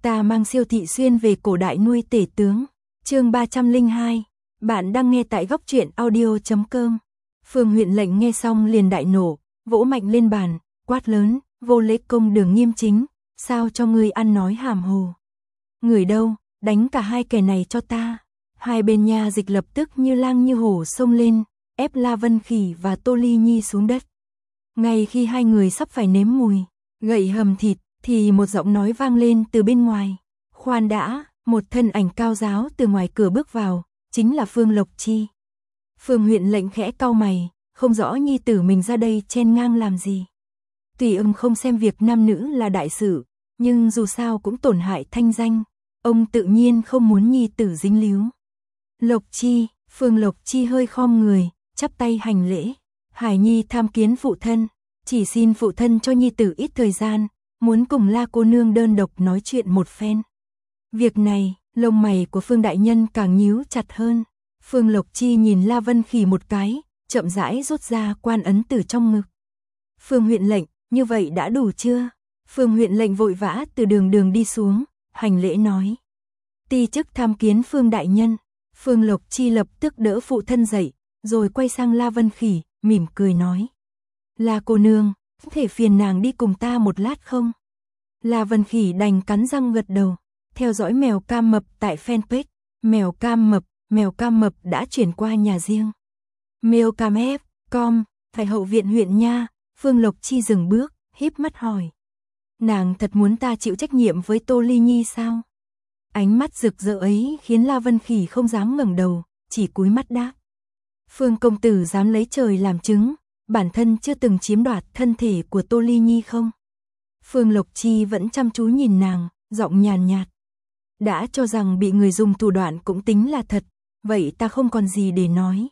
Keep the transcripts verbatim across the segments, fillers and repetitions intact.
Ta mang Siêu Thị Xuyên về cổ đại nuôi tể tướng. Chương ba trăm lẻ hai. Bạn đang nghe tại góc truyện audio chấm com. Phương huyện lệnh nghe xong liền đại nổ, vỗ mạnh lên bàn, quát lớn, vô lễ công đường nghiêm chính, sao cho ngươi ăn nói hàm hồ. Người đâu, đánh cả hai kẻ này cho ta. Hai bên nha dịch lập tức như lang như hổ xông lên, ép La Vân Khỉ và Tô Ly Nhi xuống đất. Ngay khi hai người sắp phải nếm mùi gậy hầm thịt, thì một giọng nói vang lên từ bên ngoài. Khoan đã, một thân ảnh cao ráo từ ngoài cửa bước vào, chính là Phương Lộc Chi. Phương huyện lệnh khẽ cau mày, không rõ nhi tử mình ra đây chen ngang làm gì. Tuy ông không xem việc nam nữ là đại sự, nhưng dù sao cũng tổn hại thanh danh, ông tự nhiên không muốn nhi tử dính líu. Lộc Chi, Phương Lộc Chi hơi khom người, chắp tay hành lễ. Hải Nhi tham kiến phụ thân, chỉ xin phụ thân cho nhi tử ít thời gian, muốn cùng La cô nương đơn độc nói chuyện một phen. Việc này, lông mày của Phương đại nhân càng nhíu chặt hơn. Phương Lộc Chi nhìn La Vân Khỉ một cái, chậm rãi rút ra quan ấn từ trong ngực. Phương huyện lệnh, như vậy đã đủ chưa? Phương huyện lệnh vội vã từ đường đường đi xuống, hành lễ nói. Ti chức tham kiến Phương đại nhân. Phương Lộc Chi lập tức đỡ phụ thân dậy, rồi quay sang La Vân Khỉ, mỉm cười nói. La cô nương, thể phiền nàng đi cùng ta một lát không? La Vân Khỉ đành cắn răng gật đầu, theo dõi mèo cam mập tại fanpage, mèo cam mập, mèo cam mập đã chuyển qua nhà riêng. Mail cam ép com, tại hậu viện huyện nha. Phương Lộc Chi dừng bước, híp mắt hỏi. Nàng thật muốn ta chịu trách nhiệm với Tô Ly Nhi sao? Ánh mắt rực rỡ ấy khiến La Vân Khỉ không dám ngẩng đầu, chỉ cúi mắt đáp. Phương công tử dám lấy trời làm chứng, bản thân chưa từng chiếm đoạt thân thể của Tô Ly Nhi không? Phương Lộc Chi vẫn chăm chú nhìn nàng, giọng nhàn nhạt. Đã cho rằng bị người dùng thủ đoạn cũng tính là thật, vậy ta không còn gì để nói.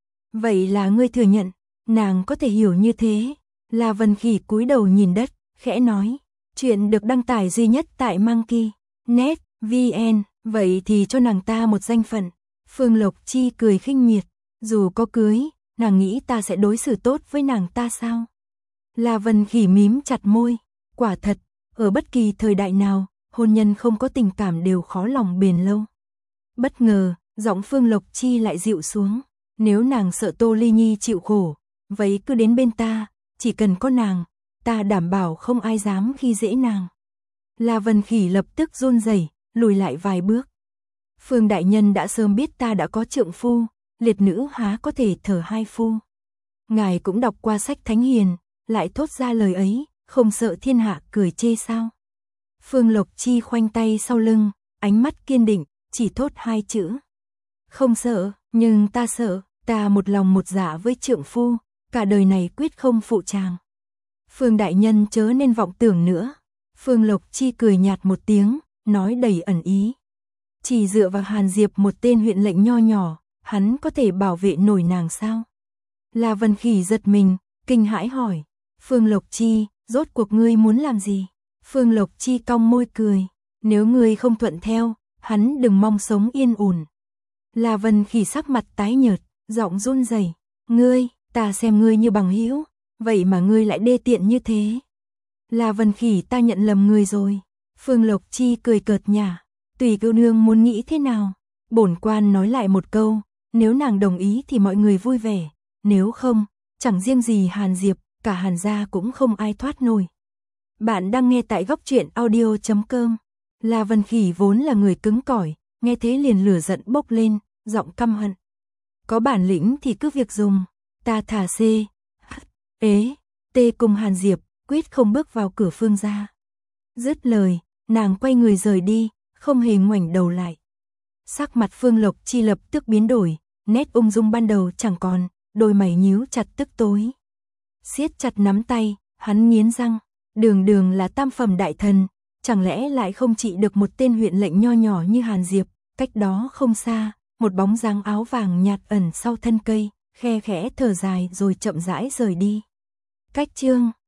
Vậy là ngươi thừa nhận, nàng có thể hiểu như thế. La Vân Khỉ cúi đầu nhìn đất, khẽ nói. Chuyện được đăng tải duy nhất tại Monkey net vn, vậy thì cho nàng ta một danh phận. Phương Lộc Chi cười khinh miệt. Dù có cưới, nàng nghĩ ta sẽ đối xử tốt với nàng ta sao? La Vân Khỉ mím chặt môi. Quả thật, ở bất kỳ thời đại nào, hôn nhân không có tình cảm đều khó lòng bền lâu. Bất ngờ, giọng Phương Lộc Chi lại dịu xuống. Nếu nàng sợ Tô Ly Nhi chịu khổ, vậy cứ đến bên ta, chỉ cần có nàng, ta đảm bảo không ai dám khi dễ nàng. La Vân Khỉ lập tức run rẩy, lùi lại vài bước. Phương đại nhân đã sớm biết ta đã có trượng phu, liệt nữ há có thể thở hai phu. Ngài cũng đọc qua sách Thánh Hiền, lại thốt ra lời ấy, không sợ thiên hạ cười chê sao? Phương Lộc Chi khoanh tay sau lưng, ánh mắt kiên định, chỉ thốt hai chữ. Không sợ, nhưng ta sợ, ta một lòng một dạ với trượng phu, cả đời này quyết không phụ chàng. Phương đại nhân chớ nên vọng tưởng nữa. Phương Lộc Chi cười nhạt một tiếng, nói đầy ẩn ý. Chỉ dựa vào Hàn Diệp một tên huyện lệnh nho nhỏ, hắn có thể bảo vệ nổi nàng sao? La Vân Khỉ giật mình, kinh hãi hỏi. Phương Lộc Chi, rốt cuộc ngươi muốn làm gì? Phương Lộc Chi cong môi cười. Nếu ngươi không thuận theo, hắn đừng mong sống yên ổn. La Vân Khỉ sắc mặt tái nhợt, giọng run rẩy. Ngươi, ta xem ngươi như bằng hữu, vậy mà ngươi lại đê tiện như thế. La Vân Khỉ, ta nhận lầm ngươi rồi. Phương Lộc Chi cười cợt nhả. Tùy cô nương muốn nghĩ thế nào. Bổn quan nói lại một câu, nếu nàng đồng ý thì mọi người vui vẻ, nếu không, chẳng riêng gì Hàn Diệp, cả Hàn gia cũng không ai thoát nổi. Bạn đang nghe tại góc truyện audio chấm com. La Vân Khỉ vốn là người cứng cỏi, nghe thế liền lửa giận bốc lên, giọng căm hận. Có bản lĩnh thì cứ việc dùng, ta thả C, H, ế, T cùng Hàn Diệp, quyết không bước vào cửa Phương gia. Dứt lời, nàng quay người rời đi, không hề ngoảnh đầu lại. Sắc mặt Phương Lộc Chi lập tức biến đổi, nét ung dung ban đầu chẳng còn, đôi mày nhíu chặt tức tối. Siết chặt nắm tay, hắn nghiến răng, đường đường là tam phẩm đại thần, chẳng lẽ lại không trị được một tên huyện lệnh nho nhỏ như Hàn Diệp. Cách đó không xa, một bóng dáng áo vàng nhạt ẩn sau thân cây, khe khẽ thở dài rồi chậm rãi rời đi. Cách chương